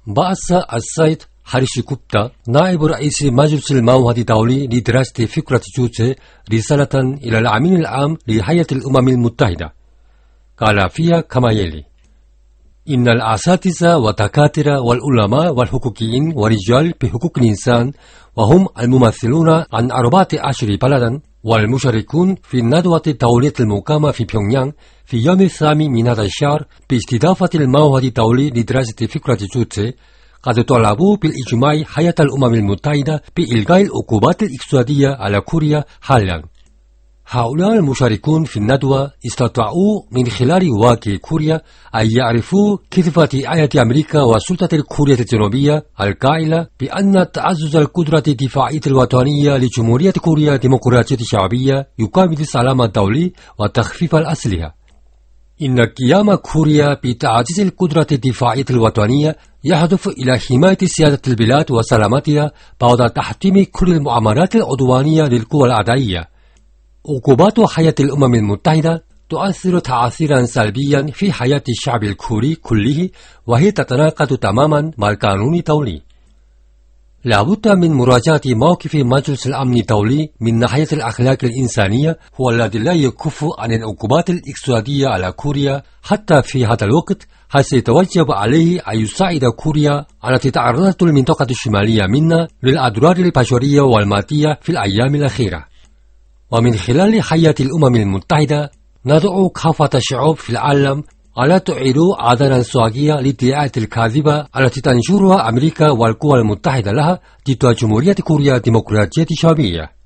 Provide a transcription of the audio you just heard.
بعث السيد حارث جوبتا نائب رئيس مجلس المعهد الدولي لدراسة فكرة جوتشي رسالة إلى الأمين العام لهيئة الأمم المتحدة، قال فيها كما يلي: إن الأساتذة والدكاترة والعلماء والحقوقيين ورجال بحقوق الإنسان وهم الممثلون عن 14 بلدا والمشاركون في الندوة الدولية المقامة في بيونغيانغ في يوم 8 من هذا الشهر باستضافة المعهد الدولي لدراسة فكرة جوتشي قد طالبوا بالإجماع هيئة الأمم المتحدة بإلغاء العقوبات الاقتصادية على كوريا حالا. هؤلاء المشاركون في الندوة استطاعوا من خلال واقع كوريا أن يعرفوا كيف آية أمريكا والسلطة كوريا الجنوبية القائلة بأن تعزز القدرة الدفاعية الوطنية لجمهورية كوريا الديمقراطية الشعبية يقابل السلام الدولي وتخفيف الأسلحة. إن قيام كوريا بتعزيز القدرة الدفاعية الوطنية يهدف إلى حماية سيادة البلاد وسلامتها بعد تحطيم كل المؤامرات العدوانية للقوى الأعدائية. عقوبات هيئة الأمم المتحدة تؤثر تأثيرا سلبيا في حياة الشعب الكوري كله، وهي تتناقض تماما مع القانون الدولي. لابد من مراجعة موقف مجلس الأمن الدولي من ناحية الأخلاق الإنسانية، هو الذي لا يكف عن العقوبات الاقتصادية على كوريا حتى في هذا الوقت، حيث يتوجب عليه أن يساعد كوريا التي تعرضت المنطقة الشمالية منها للأضرار البشرية والمادية في الأيام الأخيرة. ومن خلال هيئة الأمم المتحدة ندعو كافة الشعوب في العالم ألا تعيروا آذانا صاغية للادعاءات الكاذبة التي تنشرها أمريكا والقوى المتحدة لها ضد جمهورية كوريا الديمقراطية الشعبية.